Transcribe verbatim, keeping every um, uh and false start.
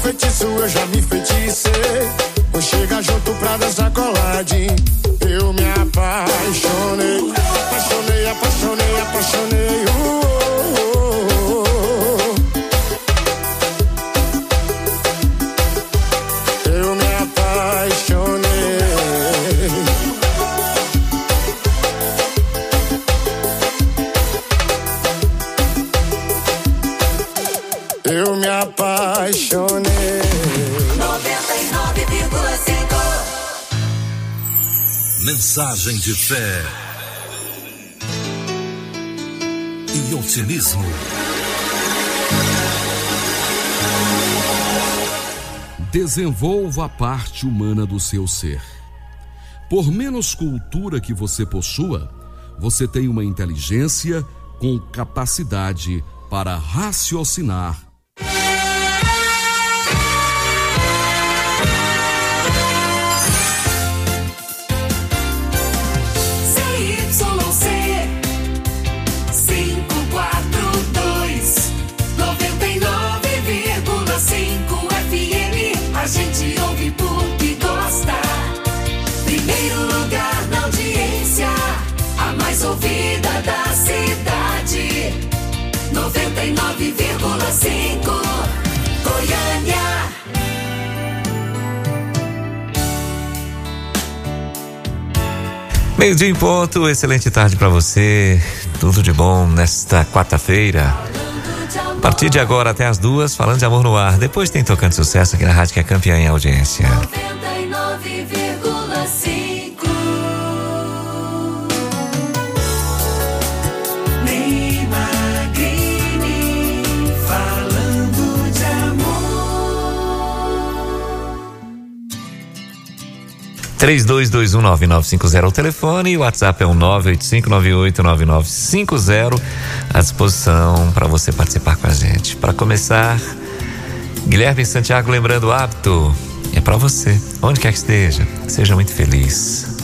feitiço, eu já me feiticei. Vou chegar junto pra dançar coladinho. Eu me apaixonei, apaixonei, apaixonei, apaixonei. Uh, uh, uh, uh. Eu me apaixonei. Eu me apaixonei. noventa e nove vírgula cinco. Mensagem de fé e otimismo. Desenvolva a parte humana do seu ser. Por menos cultura que você possua, você tem uma inteligência com capacidade para raciocinar. A gente ouve porque gosta. Primeiro lugar na audiência, a mais ouvida da cidade. noventa e nove vírgula cinco, Goiânia. Meio dia em ponto, excelente tarde pra você. Tudo de bom nesta quarta-feira. A partir de agora até as duas, falando de amor no ar. Depois tem Tocando Sucesso aqui na rádio que é campeã em audiência. noventa e nove vírgula cinco. Ney Magrini, falando de amor. três dois dois um nove nove cinco zero é o telefone e o WhatsApp é o nove oito cinco nove oito nove nove cinco zero. À disposição para você participar com a gente. Para começar, Guilherme Santiago lembrando o hábito é para você, onde quer que esteja, seja muito feliz.